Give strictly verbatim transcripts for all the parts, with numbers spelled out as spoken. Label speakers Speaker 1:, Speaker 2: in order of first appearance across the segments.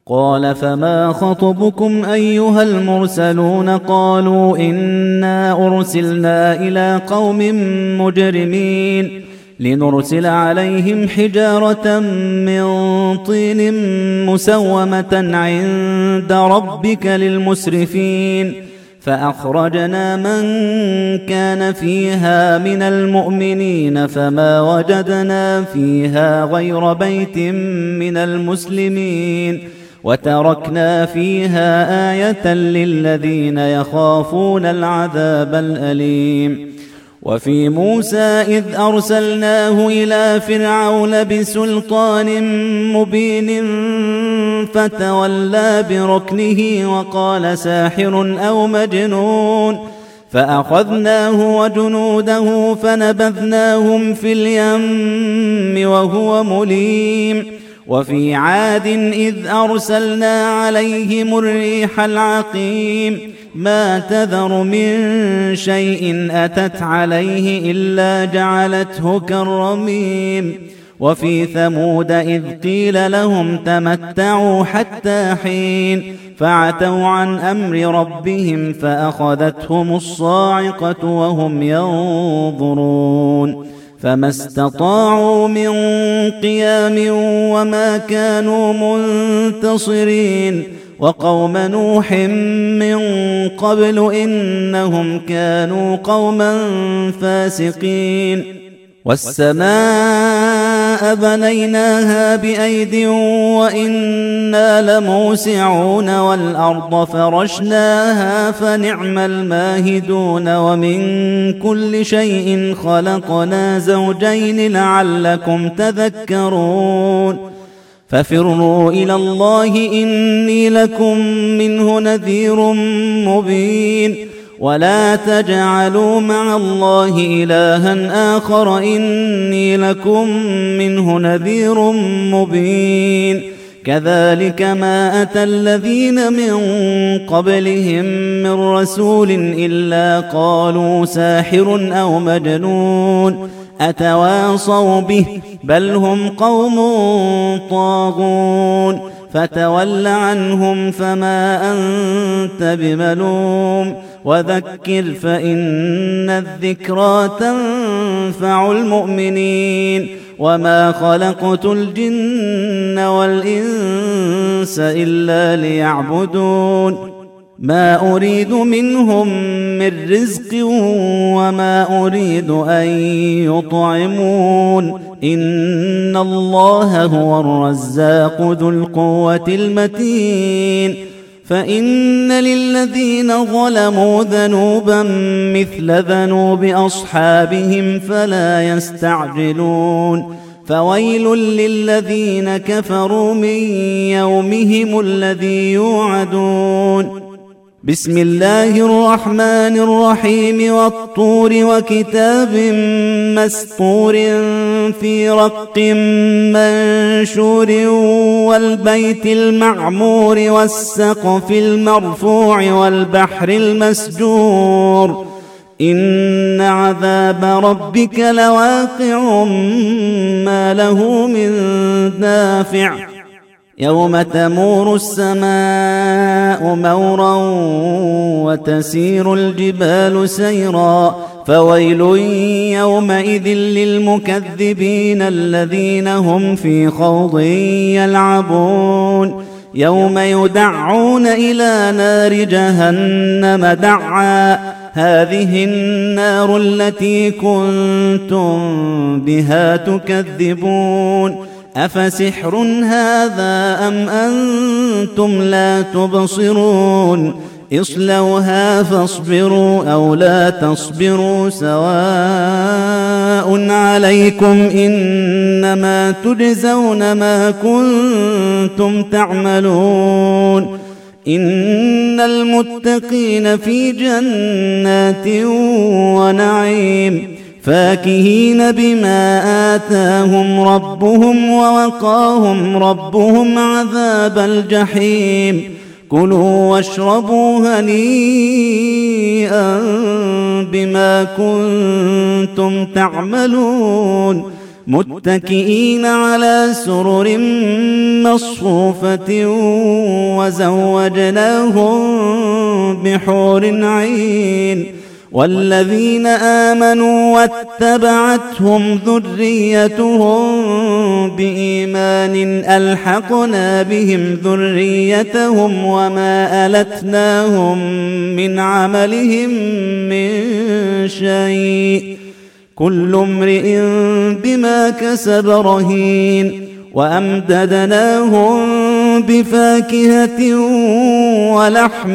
Speaker 1: قال فما خطبكم أيها المرسلون قالوا إنا أرسلنا إلى قوم مجرمين لنرسل عليهم حجارة من طين مسومة عند ربك للمسرفين فأخرجنا من كان فيها من المؤمنين فما وجدنا فيها غير بيت من المسلمين وتركنا فيها آية للذين يخافون العذاب الأليم. وفي موسى إذ أرسلناه إلى فرعون بسلطان مبين فتولى بركنه وقال ساحر أو مجنون فأخذناه وجنوده فنبذناهم في اليم وهو مليم. وفي عاد إذ أرسلنا عليهم الريح العقيم ما تذر من شيء أتت عليه إلا جعلته كالرميم. وفي ثمود إذ قيل لهم تمتعوا حتى حين فعتوا عن أمر ربهم فأخذتهم الصاعقة وهم ينظرون فما استطاعوا من قيام وما كانوا منتصرين. وقوم نوح من قبل إنهم كانوا قوما فاسقين. والسماء بنيناها بأيد وإنا لموسعون والأرض فرشناها فنعم الماهدون. ومن كل شيء خلقنا زوجين لعلكم تذكرون. ففروا إلى الله إني لكم منه نذير مبين. ولا تجعلوا مع الله إلها آخر إني لكم منه نذير مبين. كذلك ما أتى الذين من قبلهم من رسول إلا قالوا ساحر أو مجنون أتواصوا به بل هم قوم طاغون. فتول عنهم فما أنت بملوم وذكر فإن الذكرى تنفع المؤمنين. وما خلقت الجن والإنس إلا ليعبدون ما أريد منهم من رزق وما أريد أن يطعمون إن الله هو الرزاق ذو القوة المتين. فإن للذين ظلموا ذنوبا مثل ذنوب أصحابهم فلا يستعجلون. فويل للذين كفروا من يومهم الذي يوعدون. بسم الله الرحمن الرحيم والطور وكتاب مسطور في رق منشور والبيت المعمور والسقف المرفوع والبحر المسجور إن عذاب ربك لواقع ما له من دافع. يوم تمور السماء مورا وتسير الجبال سيرا فويل يومئذ للمكذبين الذين هم في خوض يلعبون. يوم يدعون إلى نار جهنم دعا هذه النار التي كنتم بها تكذبون أفسحر هذا أم أنتم لا تبصرون اصلوها فاصبروا أو لا تصبروا سواء عليكم إنما تجزون ما كنتم تعملون. إن المتقين في جنات ونعيم فاكهين بما آتاهم ربهم ووقاهم ربهم عذاب الجحيم. كلوا واشربوا هنيئا بما كنتم تعملون متكئين على سرر مصفوفة وزوجناهم بحور عين والذين آمنوا واتبعتهم ذريتهم بإيمان ألحقنا بهم ذريتهم وما ألتناهم من عملهم من شيء كل امرئ بما كسب رهين وأمددناهم بفاكهة ولحم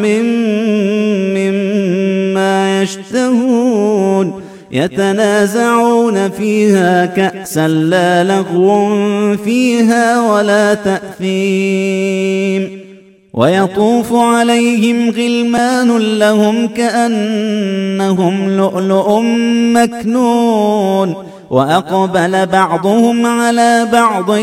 Speaker 1: مما يشتهون يتنازعون فيها كأسا لا لغو فيها ولا تأثيم ويطوف عليهم غلمان لهم كأنهم لؤلؤ مكنون وأقبل بعضهم على بعض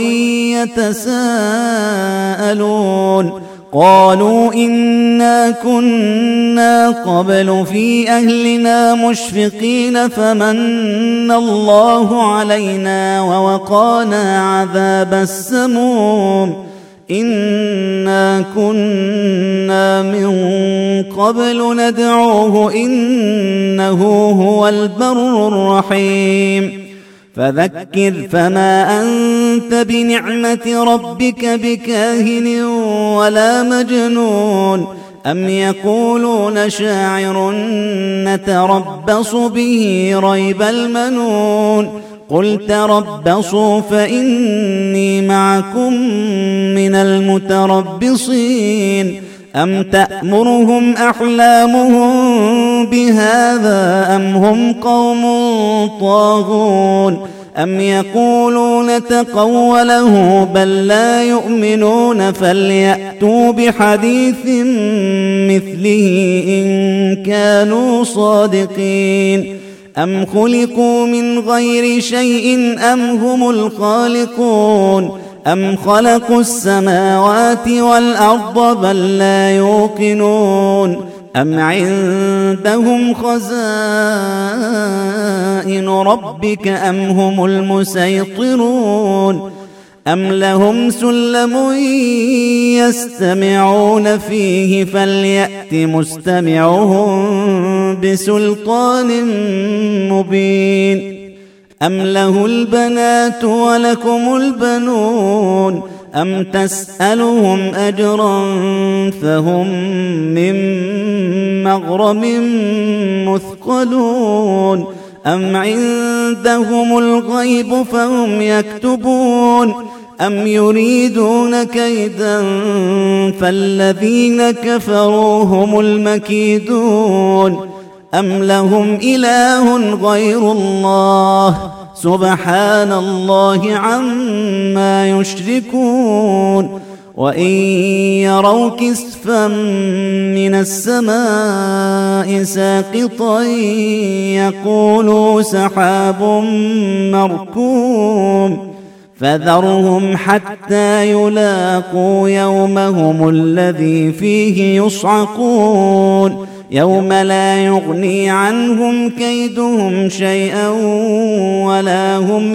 Speaker 1: يتساءلون قالوا إنا كنا قبل في أهلنا مشفقين فمن الله علينا ووقانا عذاب السموم إنا كنا من قبل ندعوه إنه هو البر الرحيم فذكر فما أنت بنعمة ربك بكاهن ولا مجنون أم يقولون شاعر نتربص به ريب المنون قل تربصوا فإني معكم من المتربصين أم تأمرهم أحلامهم بهذا أم هم قوم طاغون أم يقولون تقوله بل لا يؤمنون فليأتوا بحديث مثله إن كانوا صادقين أم خلقوا من غير شيء أم هم الخالقون أم خلقوا السماوات والأرض بل لا يوقنون أم عندهم خزائن ربك أم هم المسيطرون أم لهم سلم يستمعون فيه فليأت مستمعهم بسلطان مبين أم له البنات ولكم البنون أم تسألهم أجرا فهم من مغرم مثقلون أم عندهم الغيب فهم يكتبون أم يريدون كيدا فالذين كفروا هم المكيدون أم لهم إله غير الله سبحان الله عما يشركون وإن يروا كسفا من السماء ساقطا يقولوا سحاب مركوم فذرهم حتى يلاقوا يومهم الذي فيه يصعقون يوم لا يغني عنهم كيدهم شيئا ولا هم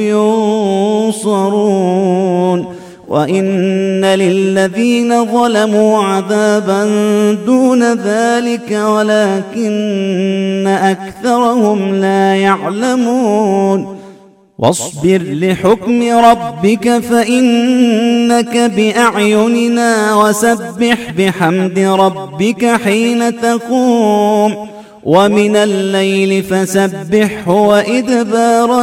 Speaker 1: ينصرون وإن للذين ظلموا عذابا دون ذلك ولكن أكثرهم لا يعلمون واصبر لحكم ربك فإنك بأعيننا وسبح بحمد ربك حين تقوم ومن الليل فسبحه وإدبار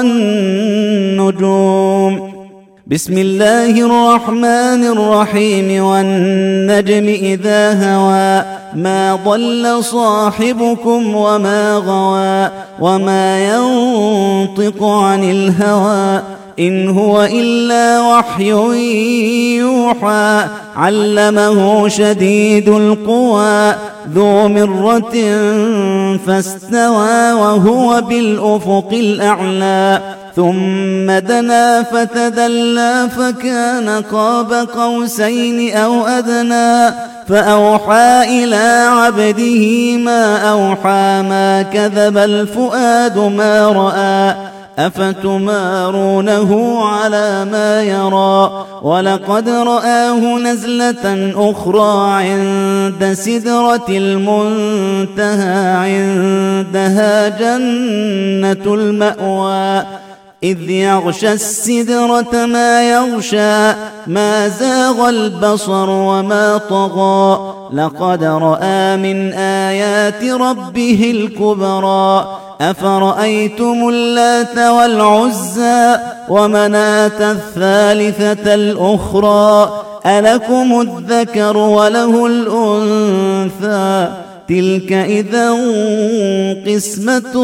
Speaker 1: النجوم بسم الله الرحمن الرحيم والنجم إذا هوى ما ضل صاحبكم وما غوى وما ينطق عن الهوى إن هو إلا وحي يوحى علمه شديد القوى ذو مرة فاستوى وهو بالأفق الأعلى ثم دنا فتدلى فكان قاب قوسين أو أدنى فأوحى إلى عبده ما أوحى ما كذب الفؤاد ما رأى أفتمارونه على ما يرى ولقد رآه نزلة أخرى عند سدرة المنتهى عندها جنة المأوى إذ يغشى السدرة ما يغشى ما زاغ البصر وما طغى لقد رأى من آيات ربه الكبرى أفرأيتم اللات والعزى ومناة الثالثة الأخرى ألكم الذكر وله الأنثى تلك إذا قسمة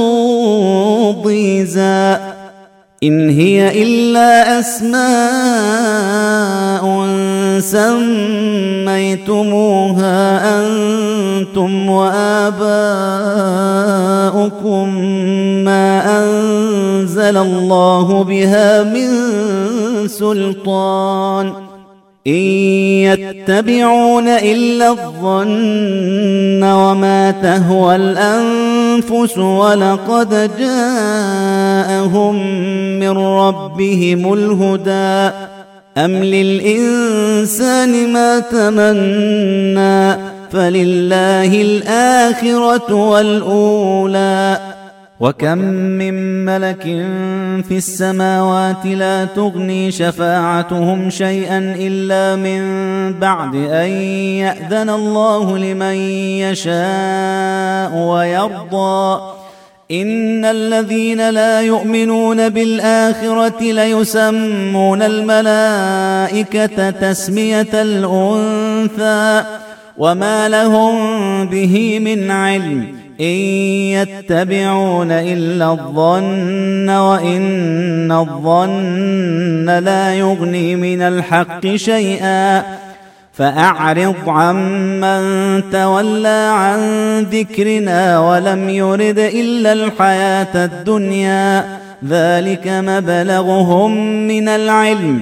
Speaker 1: ضيزى إن هي إلا أسماء سميتموها أنتم وآباؤكم ما أنزل الله بها من سلطان إن يتبعون إلا الظن وما تهوى الأنفس ولقد جاءهم من ربهم الهدى أم للإنسان ما تمنى فلله الآخرة والأولى وكم من ملك في السماوات لا تغني شفاعتهم شيئا إلا من بعد أن يأذن الله لمن يشاء ويرضى إن الذين لا يؤمنون بالآخرة ليسمون الملائكة تسمية الأنثى وما لهم به من علم إن يتبعون إلا الظن وإن الظن لا يغني من الحق شيئا فأعرض عمن تولى عن ذكرنا ولم يرد إلا الحياة الدنيا ذلك مبلغهم من العلم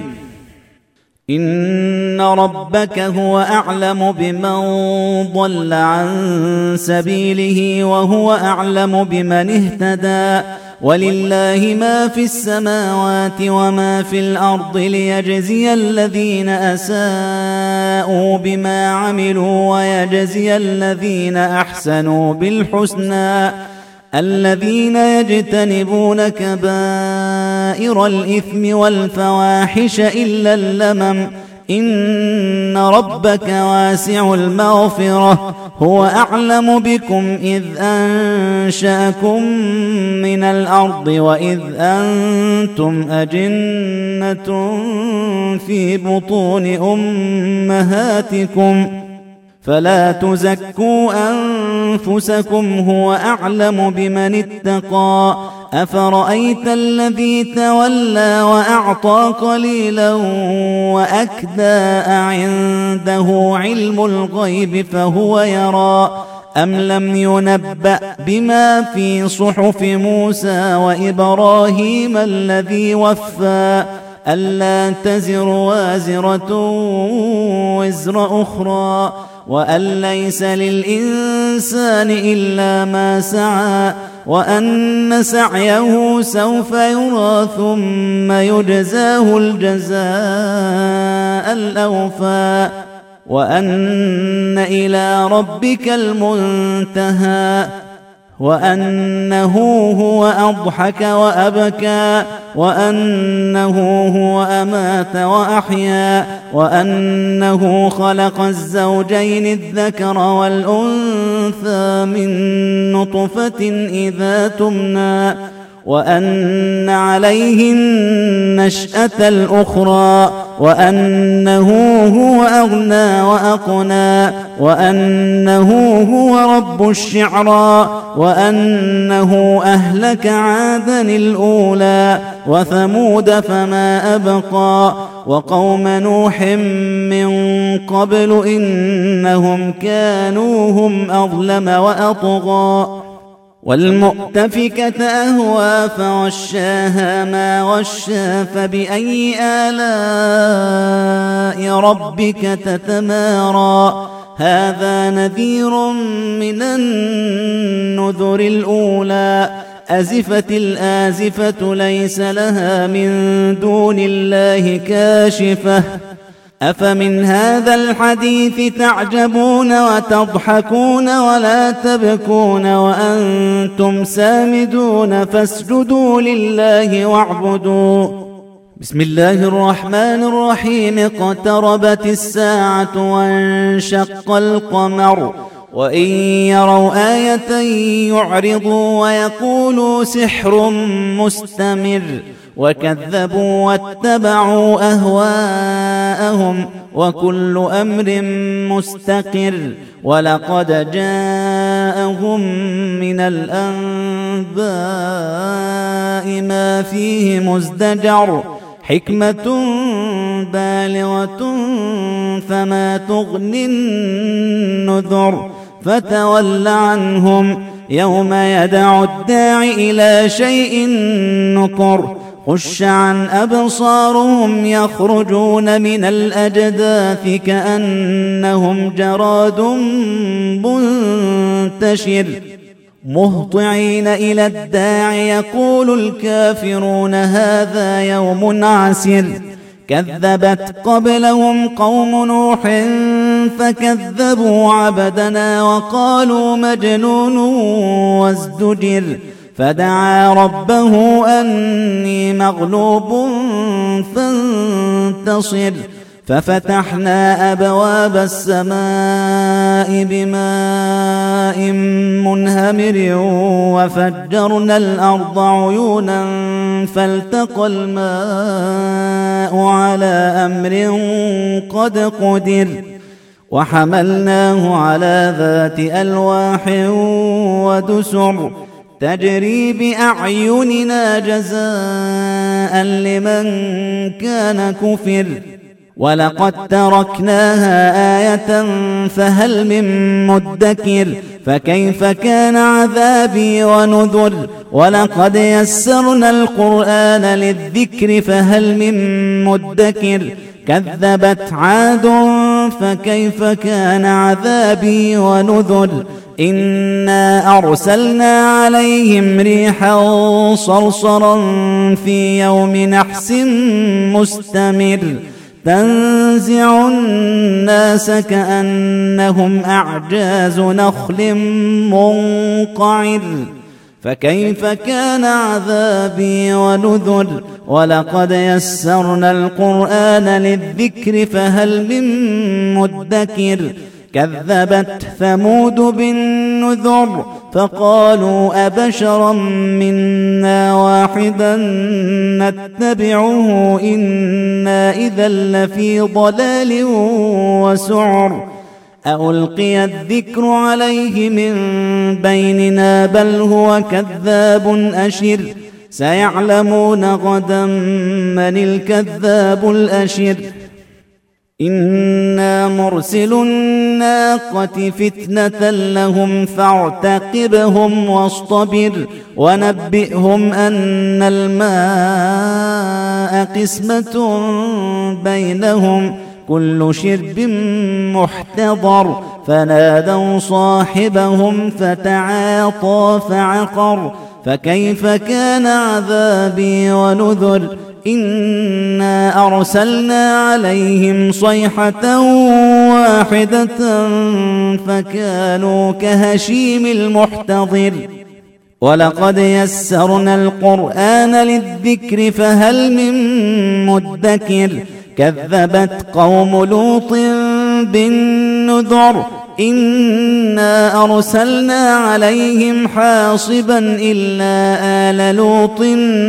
Speaker 1: إن ربك هو أعلم بمن ضل عن سبيله وهو أعلم بمن اهتدى ولله ما في السماوات وما في الأرض ليجزي الذين أساءوا بما عملوا ويجزي الذين أحسنوا بالحسنى الذين يجتنبون كبائر الإثم والفواحش إلا اللمم إن ربك واسع المغفرة هو أعلم بكم إذ أنشأكم من الأرض وإذ أنتم أجنة في بطون أمهاتكم فلا تزكوا أنفسكم هو أعلم بمن اتقى أفرأيت الذي تولى وأعطى قليلا وأكدى أعنده علم الغيب فهو يرى أم لم ينبأ بما في صحف موسى وإبراهيم الذي وفى ألا تزر وازرة وزر أخرى وأن ليس للإنسان إلا ما سعى وأن سعيه سوف يرى ثم يجزاه الجزاء الأوفى وأن إلى ربك المنتهى وأنه هو أضحك وأبكى وأنه هو أمات وأحيا وأنه خلق الزوجين الذكر والأنثى من نطفة إذا تمنى وأن عليه النشأة الأخرى وأنه هو أغنى وأقنى وأنه هو رب الشعرى وأنه أهلك عادا الأولى وثمود فما أبقى وقوم نوح من قبل إنهم كانوا هم أظلم وأطغى والمؤتفكة أهوى فغشاها ما غشى فبأي آلاء ربك تتمارى هذا نذير من النذر الأولى أزفت الآزفة ليس لها من دون الله كاشفة أفمن هذا الحديث تعجبون وتضحكون ولا تبكون وأنتم سامدون فاسجدوا لله واعبدوا. بسم الله الرحمن الرحيم. اقتربت الساعة وانشق القمر وإن يروا آية يعرضوا ويقولوا سحر مستمر وكذبوا واتبعوا أهواءهم وكل أمر مستقر ولقد جاءهم من الأنباء ما فيه مزدجر حكمة بالغة فما تغني النذر فتول عنهم يوم يدعو الداع إلى شيء نكر خش عن أبصارهم يخرجون من الأجداث كأنهم جراد منتشر مهطعين إلى الداع يقول الكافرون هذا يوم عسر كذبت قبلهم قوم نوح فكذبوا عبدنا وقالوا مجنون وازدجر فدعا ربه أني مغلوب فانتصر ففتحنا أبواب السماء بماء منهمر وفجرنا الأرض عيونا فالتقى الماء على أمر قد قدر وحملناه على ذات ألواح ودسر تجري بأعيننا جزاء لمن كان كفر ولقد تركناها آية فهل من مدكر فكيف كان عذابي ونذر ولقد يسرنا القرآن للذكر فهل من مدكر كذبت عاد فكيف كان عذابي ونذر إنا أرسلنا عليهم ريحا صرصرا في يوم نحس مستمر تنزع الناس كأنهم أعجاز نخل منقعر فكيف كان عذابي ونذر ولقد يسرنا القرآن للذكر فهل من مدكر كذبت ثمود بالنذر فقالوا أبشرا منا واحدا نتبعه إنا إذا لفي ضلال وسعر ألقي الذكر عليه من بيننا بل هو كذاب أشر سيعلمون غدا من الكذاب الأشر إنا مرسل الناقة فتنة لهم فارتقبهم واصطبر ونبئهم أن الماء قسمة بينهم كل شرب محتضر فنادوا صاحبهم فتعاطى فعقر فكيف كان عذابي ونذر إنا أرسلنا عليهم صيحة واحدة فكانوا كهشيم المحتضر ولقد يسرنا القرآن للذكر فهل من مدكر كذبت قوم لوط بالنذر إنا أرسلنا عليهم حاصبا إلا آل لوط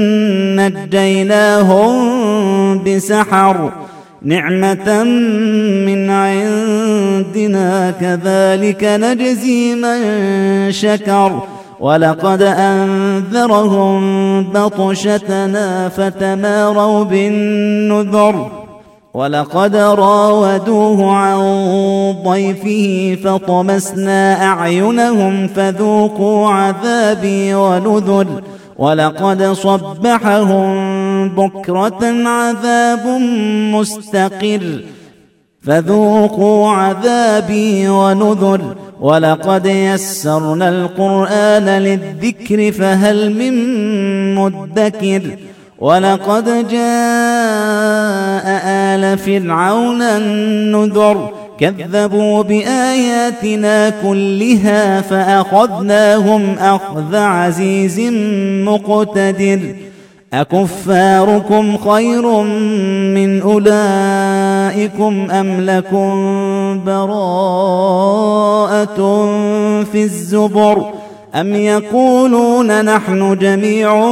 Speaker 1: نجيناهم بسحر نعمة من عندنا كذلك نجزي من شكر ولقد أنذرهم بطشتنا فتماروا بالنذر ولقد راودوه عن ضيفه فطمسنا أعينهم فذوقوا عذابي ونذر ولقد صبحهم بكرة عذاب مستقر فذوقوا عذابي ونذر ولقد يسرنا القرآن للذكر فهل من مدكر ولقد جاء آل فرعون النذر كذبوا بآياتنا كلها فأخذناهم أخذ عزيز مقتدر أكفاركم خير من أولئكم أم لكم براءة في الزبر أم يقولون نحن جميع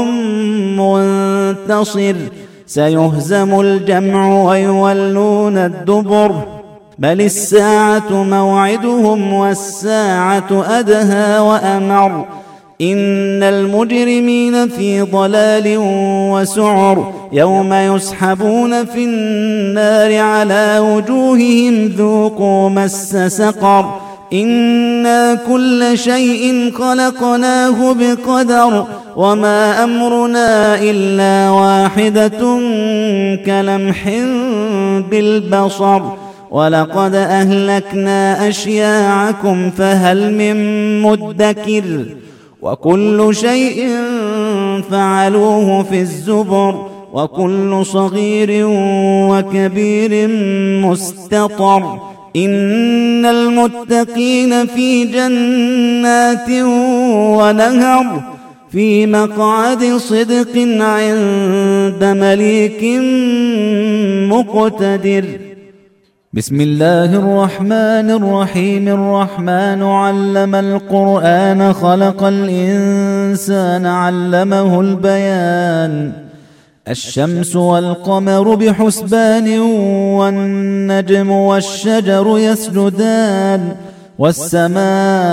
Speaker 1: منتصر سيهزم الجمع ويولون الدبر بل الساعة موعدهم والساعة أدهى وأمر إن المجرمين في ضلال وسعر يوم يسحبون في النار على وجوههم ذوقوا مس سقر إنا كل شيء خلقناه بقدر وما أمرنا إلا واحدة كلمح بالبصر ولقد أهلكنا أشياعكم فهل من مدكر وكل شيء فعلوه في الزبر وكل صغير وكبير مستطر إن المتقين في جنات ونهر في مقعد صدق عند مليك مقتدر. بسم الله الرحمن الرحيم. الرحمن علم القرآن خلق الإنسان علمه البيان الشمس والقمر بحسبان والنجم والشجر يسجدان والسماء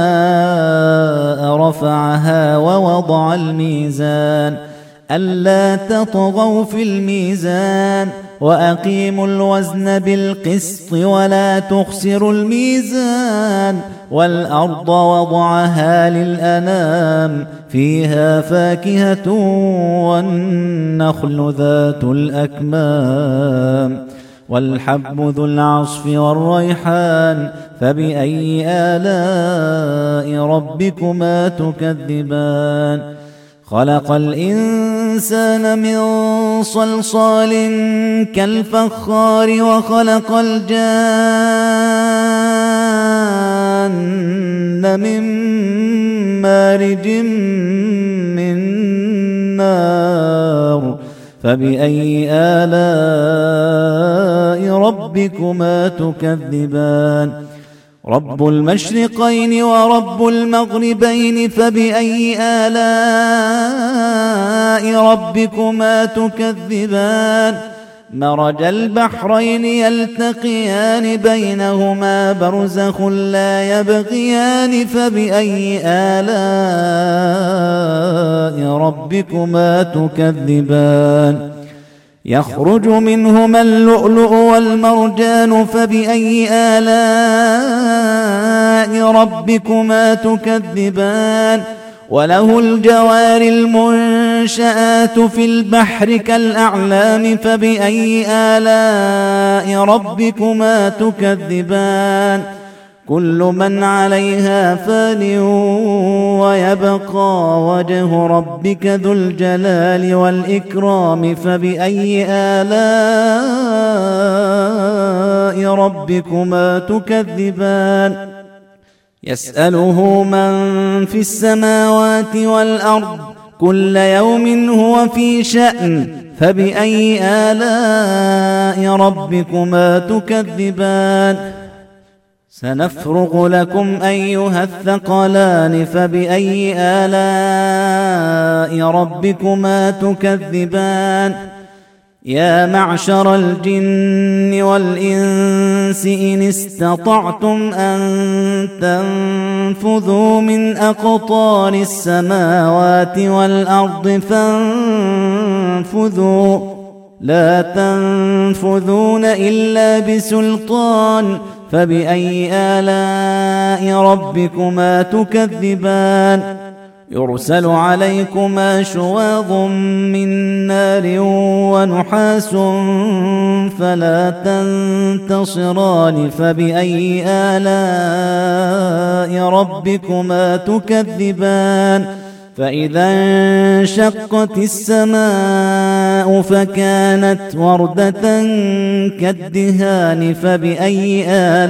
Speaker 1: رفعها ووضع الميزان ألا تطغوا في الميزان وأقيموا الوزن بالقسط ولا تخسروا الميزان والأرض وضعها للأنام فيها فاكهة والنخل ذات الأكمام والحب ذو العصف والريحان فبأي آلاء ربكما تكذبان خلق الإنسان من صلصال كالفخار وخلق الجان من مارج من نار فبأي آلاء ربكما تكذبان رب المشرقين ورب المغربين فبأي آلاء ربكما تكذبان مرج البحرين يلتقيان بينهما برزخ لا يبغيان فبأي آلاء ربكما تكذبان يخرج منهما اللؤلؤ والمرجان فبأي آلاء ربكما تكذبان وله الجوار المنشآت في البحر كالأعلام فبأي آلاء ربكما تكذبان كل من عليها فان ويبقى وجه ربك ذو الجلال والإكرام فبأي آلاء ربكما تكذبان يسأله من في السماوات والأرض كل يوم هو في شأن فبأي آلاء ربكما تكذبان سنفرغ لكم أيها الثقلان فبأي آلاء ربكما تكذبان يا معشر الجن والإنس إن استطعتم أن تنفذوا من أقطار السماوات والأرض فانفذوا لا تنفذون إلا بسلطان فبأي آلاء ربكما تكذبان يرسل عليكما شواظ من نار ونحاس فلا تنتصران فبأي آلاء آلاء ربكما تكذبان فإذا انشقت السماء فكانت وردة كالدهان فبأي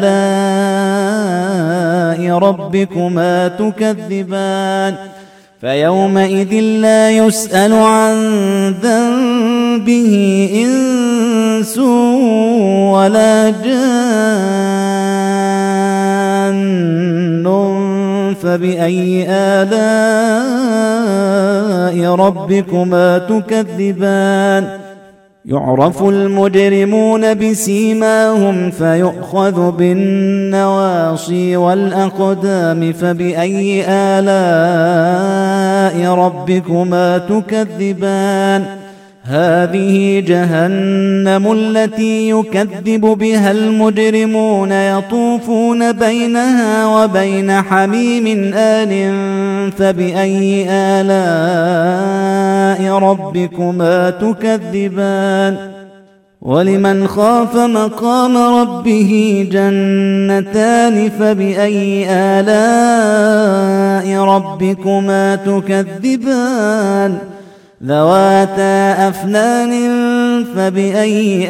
Speaker 1: آلاء ربكما تكذبان فيومئذ لا يسأل عن ذنبه إنس ولا جان فبأي آلاء ربكما تكذبان يعرف المجرمون بسيماهم فيؤخذ بالنواصي والأقدام فبأي آلاء ربكما تكذبان هذه جهنم التي يكذب بها المجرمون يطوفون بينها وبين حميم آن فبأي آلاء ربكما تكذبان ولمن خاف مقام ربه جنتان فبأي آلاء ربكما تكذبان ذواتا أفنان فبأي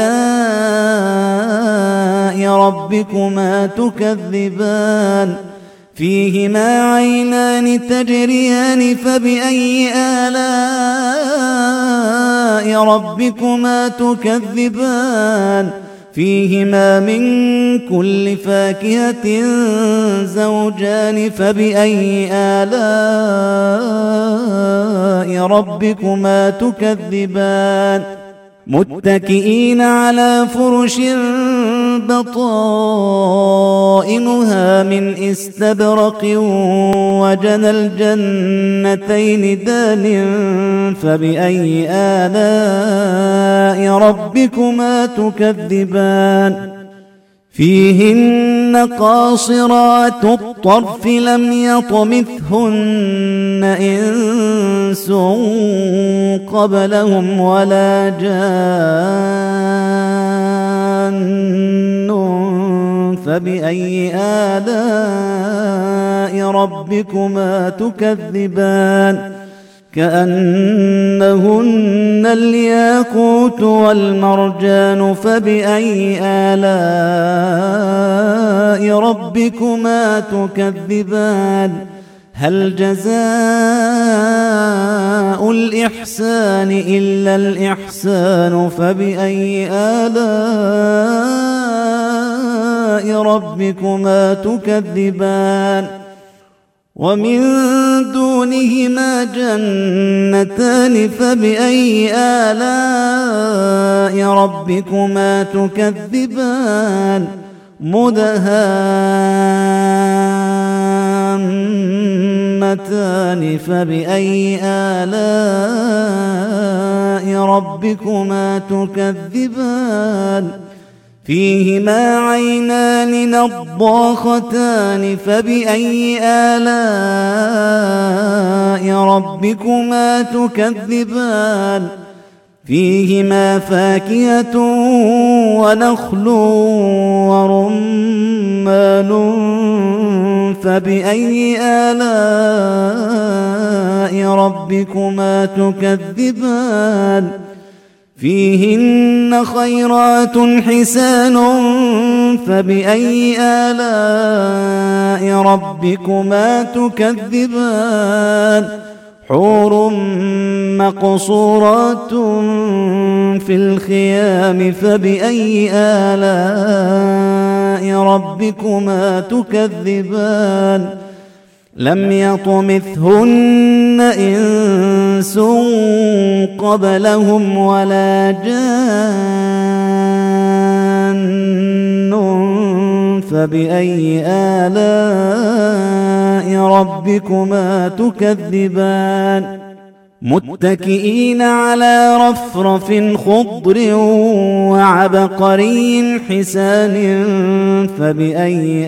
Speaker 1: آلاء ربكما تكذبان فيهما عينان تجريان فبأي آلاء ربكما تكذبان فيهما من كل فاكهة زوجان فبأي آلاء ربكما تكذبان متكئين على فرش بطائنها من استبرق وجنى الجنتين دان فبأي آلاء ربكما تكذبان فيهن قاصرات الطرف لم يطمثهن إنس قبلهم ولا جان فبأي آلاء ربكما تكذبان كأنهن الياقوت والمرجان فبأي آلاء ربكما تكذبان هل جزاء الإحسان إلا الإحسان فبأي آلاء ربكما تكذبان ومن دونهما جنتان فبأي آلاء ربكما تكذبان مدهامتان فبأي آلاء ربكما تكذبان فيهما عينان نضاختان فبأي آلاء ربكما تكذبان فيهما فاكهة ونخل ورمان فبأي آلاء ربكما تكذبان فيهن خيرات حسان فبأي آلاء ربكما تكذبان حور مقصورات في الخيام فبأي آلاء ربكما تكذبان لم يطمثهن إنس قبلهم ولا جان فبأي آلاء ربكما تكذبان متكئين على رفرف خضر وعبقري حسان فبأي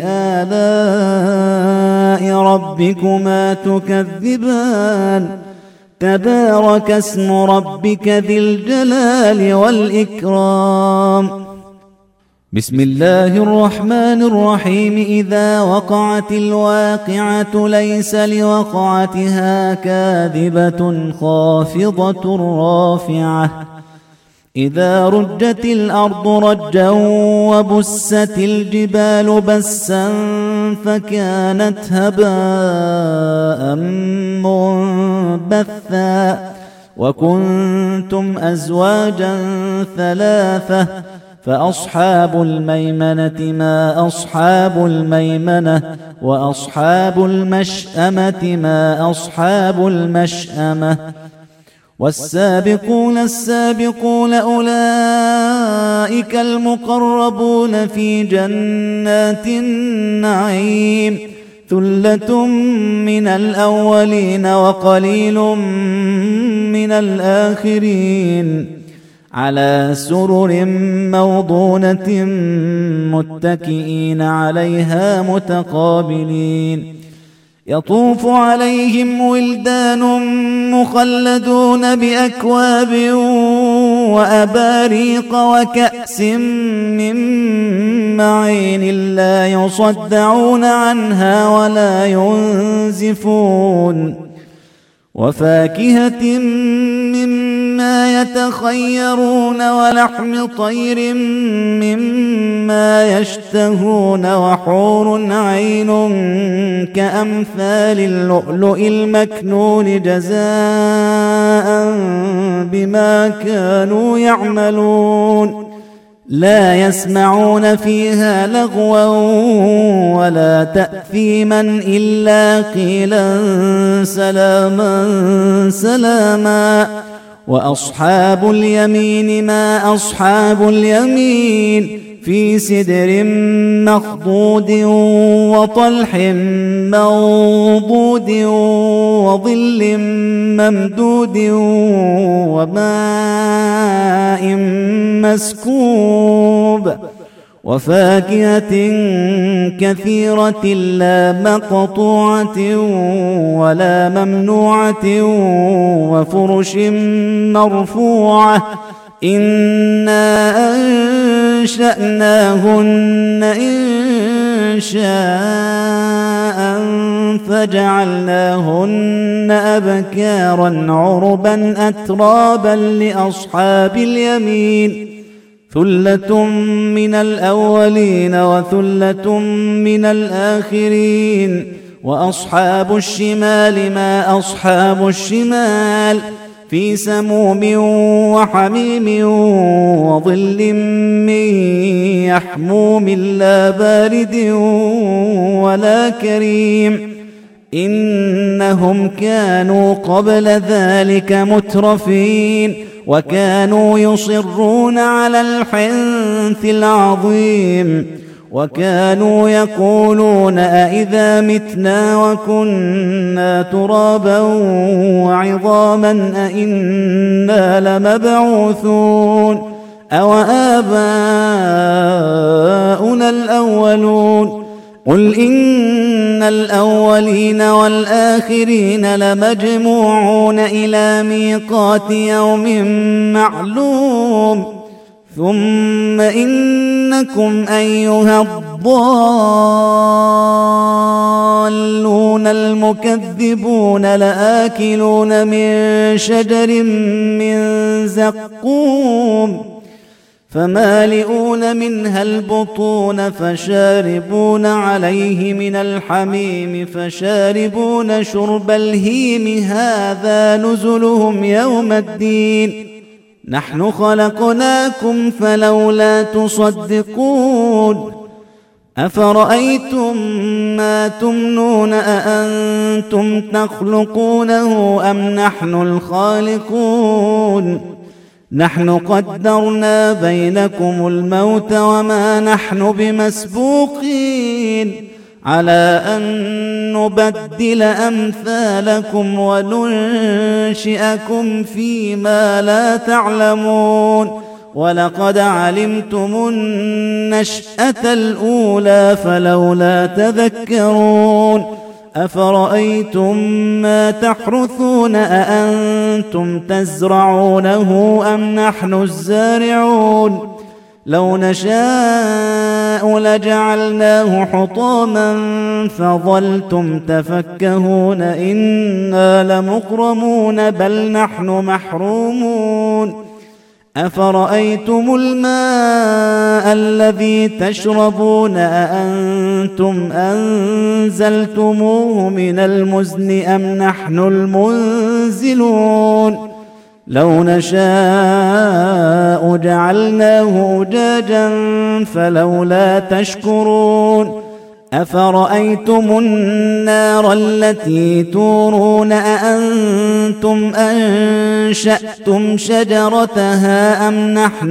Speaker 1: آلاء ربكما تكذبان تبارك اسم ربك ذي الجلال والإكرام بسم الله الرحمن الرحيم. إذا وقعت الواقعة ليس لوقعتها كاذبة خافضة رافعة إذا رجت الأرض رجا وبست الجبال بسا فكانت هباء منبثا وكنتم أزواجا ثلاثة فأصحاب الميمنة ما أصحاب الميمنة وأصحاب المشأمة ما أصحاب المشأمة والسابقون السابقون أولئك المقربون في جنات النعيم ثلة من الأولين وقليل من الآخرين على سرر موضونة متكئين عليها متقابلين يطوف عليهم ولدان مخلدون بأكواب وأباريق وكأس من معين لا يصدعون عنها ولا ينزفون وفاكهة مما يتخيرون ولحم طير مما يشتهون وحور عين كأمثال اللؤلؤ المكنون جزاء بما كانوا يعملون لا يسمعون فيها لغوا ولا تأثيما إلا قيلا سلاما سلاما وأصحاب اليمين ما أصحاب اليمين في سدر مخضود وطلح منضود وظل ممدود وماء مسكوب وفاكهة كثيرة لا مقطوعة ولا ممنوعة وفرش مرفوعة إنا أنشأناهن إن شاء فجعلناهن أبكارا عربا أترابا لأصحاب اليمين ثلة من الأولين وثلة من الآخرين وأصحاب الشمال ما أصحاب الشمال في سموم وحميم وظل من يحموم لا بارد ولا كريم إنهم كانوا قبل ذلك مترفين وكانوا يصرون على الحنث العظيم وكانوا يقولون أئذا متنا وكنا ترابا وعظاما أئنا لمبعوثون أو آباؤنا الأولون قل إن الأولين والآخرين لمجموعون إلى ميقات يوم معلوم ثم إنكم أيها الضالون المكذبون لآكلون من شجر من زقوم فمالئون منها البطون فشاربون عليه من الحميم فشاربون شرب الهيم هذا نزلهم يوم الدين نحن خلقناكم فلولا تصدقون أفرأيتم ما تمنون أأنتم تخلقونه أم نحن الخالقون نحن قدرنا بينكم الموت وما نحن بمسبوقين على أن نبدل أمثالكم وننشئكم فيما لا تعلمون ولقد علمتم النشأة الأولى فلولا تذكرون أفرأيتم ما تحرثون أأنتم تزرعونه أم نحن الزارعون لو نشاء لجعلناه حطاما فظلتم تفكهون إنا لمغرمون بل نحن محرومون أفرأيتم الماء الذي تشربون أأنتم أنزلتموه من المزن أم نحن المنزلون لو نشاء جعلناه أجاجا فلولا تشكرون أفرأيتم النار التي تورون أأنتم أنشأتم شجرتها أم نحن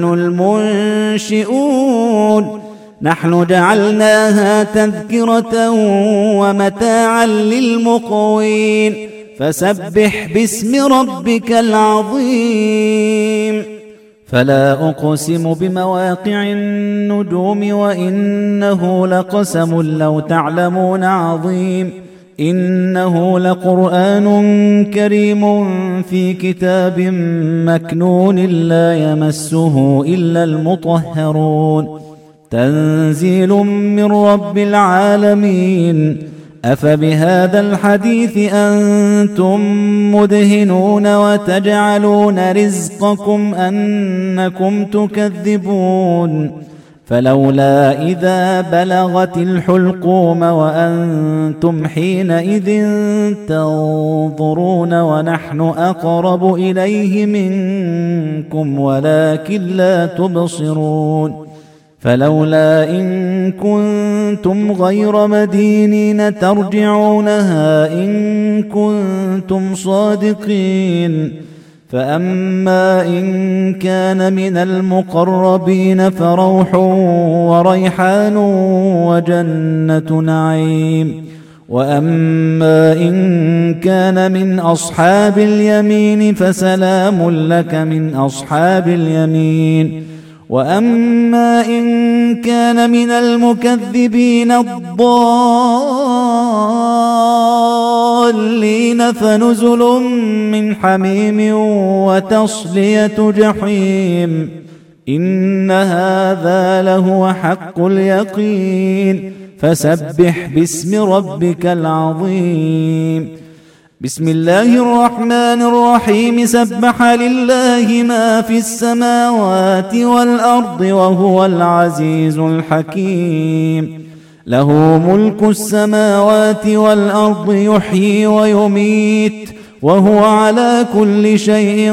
Speaker 1: المنشئون نحن جعلناها تذكرة ومتاعا للمقوين فسبح باسم ربك العظيم فلا أقسم بمواقع النجوم وإنه لقسم لو تعلمون عظيم إنه لقرآن كريم في كتاب مكنون لا يمسه إلا المطهرون تنزيل من رب العالمين أفبهذا الحديث أنتم مدهنون وتجعلون رزقكم أنكم تكذبون فلولا إذا بلغت الحلقوم وأنتم حينئذ تنظرون ونحن أقرب إليه منكم ولكن لا تبصرون فلولا إن كنتم غير مدينين ترجعونها إن كنتم صادقين فأما إن كان من المقربين فروح وريحان وجنة نعيم وأما إن كان من أصحاب اليمين فسلام لك من أصحاب اليمين وأما إن كان من المكذبين الضالين فنزل من حميم وتصلية جحيم إن هذا لهو حق اليقين فسبح باسم ربك العظيم بسم الله الرحمن الرحيم سبح لله ما في السماوات والأرض وهو العزيز الحكيم له ملك السماوات والأرض يحيي ويميت وهو على كل شيء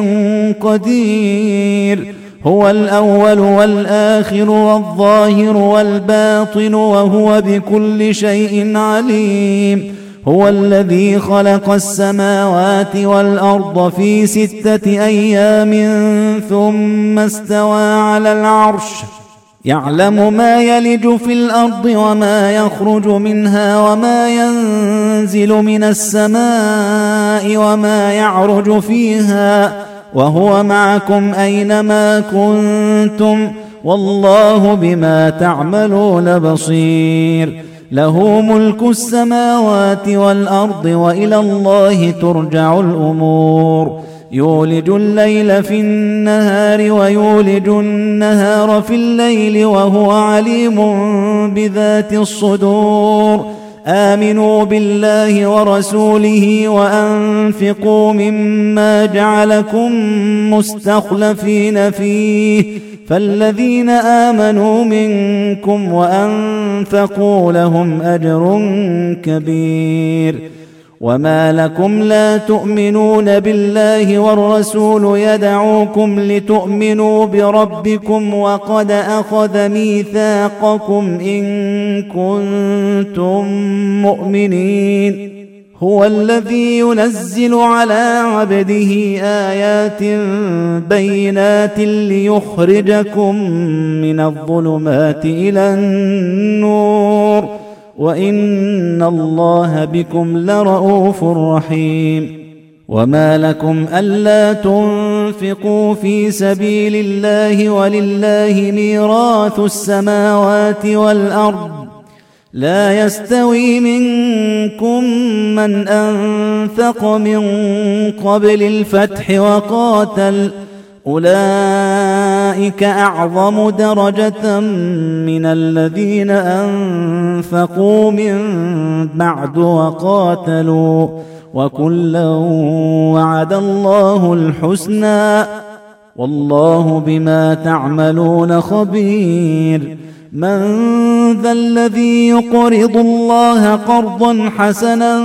Speaker 1: قدير هو الأول والآخر والظاهر والباطن وهو بكل شيء عليم هو الذي خلق السماوات والأرض في ستة أيام ثم استوى على العرش يعلم ما يلج في الأرض وما يخرج منها وما ينزل من السماء وما يعرج فيها وهو معكم أينما كنتم والله بما تعملون بصير له ملك السماوات والأرض وإلى الله ترجع الأمور يولج الليل في النهار ويولج النهار في الليل وهو عليم بذات الصدور آمنوا بالله ورسوله وأنفقوا مما جعلكم مستخلفين فيه فالذين آمنوا منكم وأنفقوا لهم أجر كبير وما لكم لا تؤمنون بالله والرسول يدعوكم لتؤمنوا بربكم وقد أخذ ميثاقكم إن كنتم مؤمنين هو الذي ينزل على عبده آيات بينات ليخرجكم من الظلمات إلى النور وإن الله بكم لرؤوف رحيم وما لكم ألا تنفقوا في سبيل الله ولله ميراث السماوات والأرض لا يستوي منكم من أنفق من قبل الفتح وقاتل أولئك أولئك أعظم درجة من الذين أنفقوا من بعد وقاتلوا وكلا وعد الله الحسنى والله بما تعملون خبير. من ذا الذي يقرض الله قرضا حسنا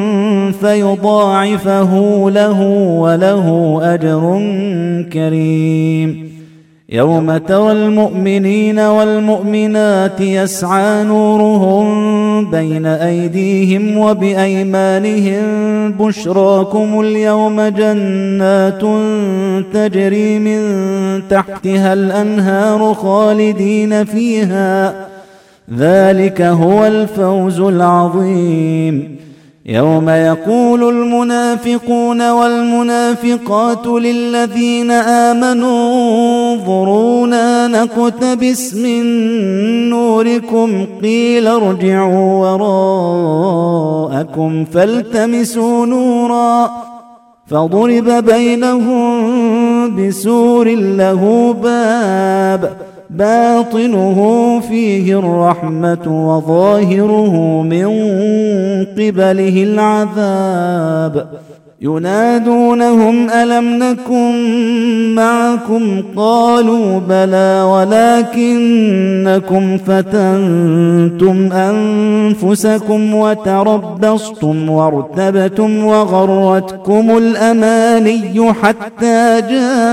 Speaker 1: فيضاعفه له وله أجر كريم. يوم ترى المؤمنين والمؤمنات يسعى نورهم بين أيديهم وبأيمانهم بشراكم اليوم جنات تجري من تحتها الأنهار خالدين فيها ذلك هو الفوز العظيم. يوم يقول المنافقون والمنافقات للذين آمنوا انظرونا نقتبس من نوركم قيل ارجعوا وراءكم فالتمسوا نورا فضرب بينهم بسور له باب باطنه فيه الرحمة وظاهره من قبله العذاب. ينادونهم ألم نكن معكم قالوا بلى ولكنكم فتنتم أنفسكم وتربصتم وارتبتم وغرتكم الأماني حتى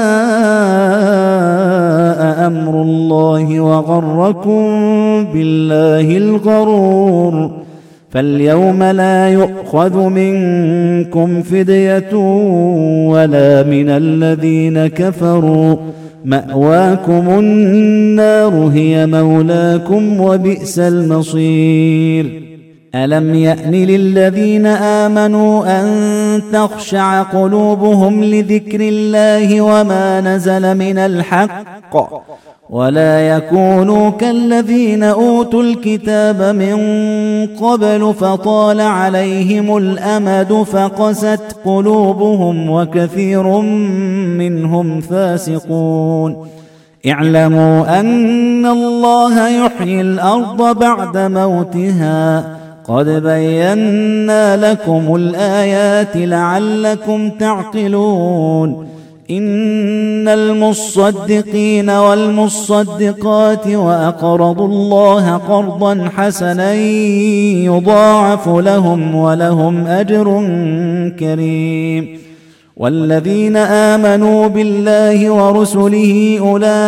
Speaker 1: جاء أمر الله وغركم بالله الغرور. فاليوم لا يؤخذ منكم فدية ولا من الذين كفروا مأواكم النار هي مولاكم وبئس المصير. ألم يأن للذين آمنوا أن تخشع قلوبهم لذكر الله وما نزل من الحق ولا يكونوا كالذين أوتوا الكتاب من قبل فطال عليهم الأمد فقست قلوبهم وكثير منهم فاسقون. اعلموا أن الله يحيي الأرض بعد موتها قد بينا لكم الآيات لعلكم تعقلون. إن المصدقين والمصدقات وأقرضوا الله قرضا حسنا يضاعف لهم ولهم أجر كريم. والذين آمنوا بالله ورسله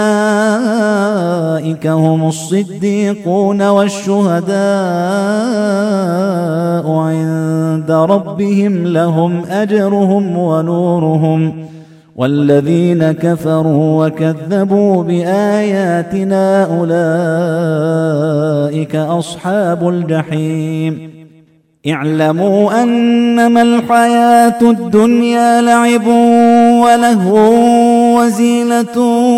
Speaker 1: أولئك هم الصديقون والشهداء عند ربهم لهم أجرهم ونورهم. والذين كفروا وكذبوا بآياتنا أولئك أصحاب الجحيم. اعلموا أنما الحياة الدنيا لعب ولهو وزينة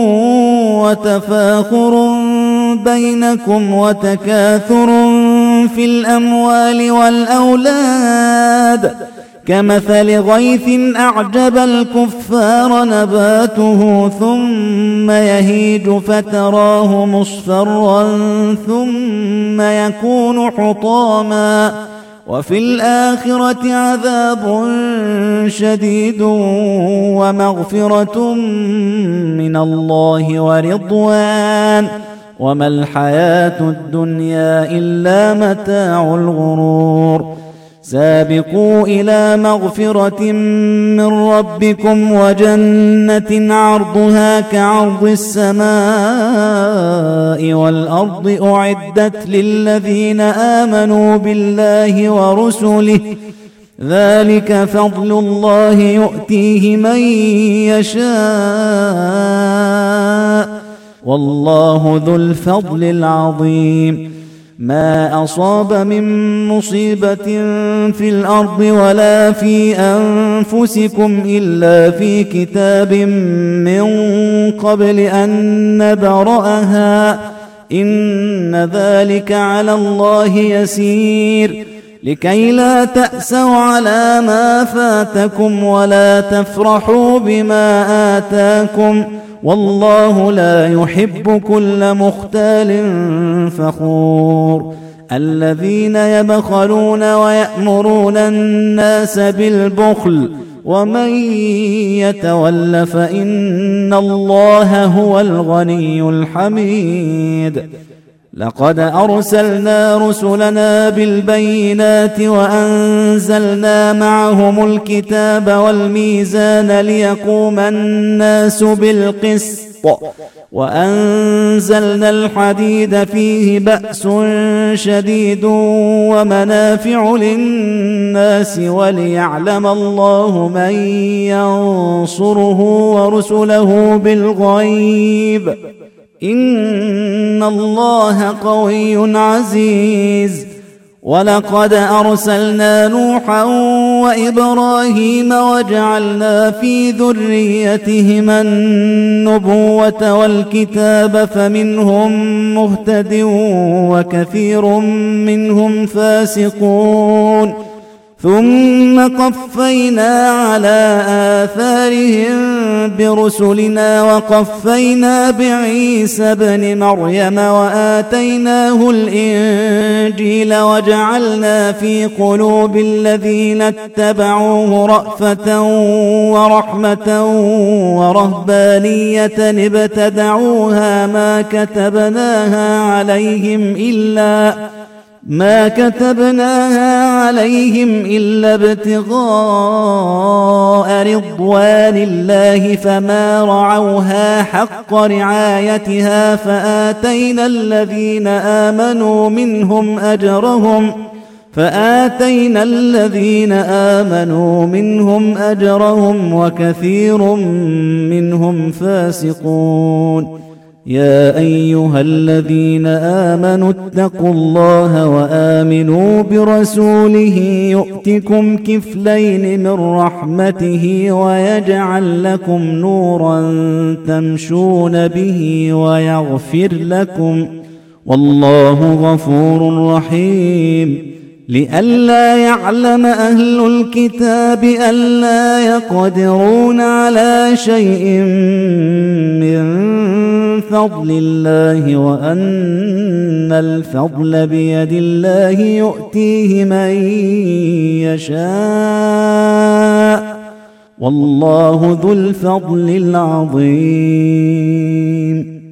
Speaker 1: وتفاخر بينكم وتكاثر في الأموال والأولاد كمثل غيث أعجب الكفار نباته ثم يهيج فتراه مصفرا ثم يكون حطاما وفي الآخرة عذاب شديد ومغفرة من الله ورضوان وما الحياة الدنيا إلا متاع الغرور. سابقوا إلى مغفرة من ربكم وجنة عرضها كعرض السماء والأرض أعدت للذين آمنوا بالله ورسله ذلك فضل الله يؤتيه من يشاء والله ذو الفضل العظيم. ما أصاب من مصيبة في الأرض ولا في أنفسكم إلا في كتاب من قبل أن نبرأها إن ذلك على الله يسير. لكي لا تأسوا على ما فاتكم ولا تفرحوا بما آتاكم والله لا يحب كل مختال فخور الذين يبخلون ويأمرون الناس بالبخل ومن يتول فإن الله هو الغني الحميد لقد أرسلنا رسلنا بالبينات وأنزلنا معهم الكتاب والميزان ليقوم الناس بالقسط وأنزلنا الحديد فيه بأس شديد ومنافع للناس وليعلم الله من ينصره ورسله بالغيب إن الله قوي عزيز ولقد أرسلنا نوحا وإبراهيم وجعلنا في ذريتهما النبوة والكتاب فمنهم مهتد وكثير منهم فاسقون ثم قفينا على آثارهم برسلنا وقفينا بعيسى ابن مريم وآتيناه الإنجيل وجعلنا في قلوب الذين اتبعوه رأفة ورحمة ورهبانية ابتدعوها ما كتبناها عليهم إلا ما كتبناها عليهم إلا ابتغاء رضوان الله فما رعوها حق رعايتها فآتينا الذين آمنوا منهم أجرهم فآتينا الذين آمنوا منهم أجرهم وكثير منهم فاسقون يا أيها الذين آمنوا اتقوا الله وآمنوا برسوله يؤتكم كفلين من رحمته ويجعل لكم نورا تمشون به ويغفر لكم والله غفور رحيم لئلا يعلم أهل الكتاب ألا يقدرون على شيء من فضل الله وأن الفضل بيد الله يؤتيه من يشاء والله ذو الفضل العظيم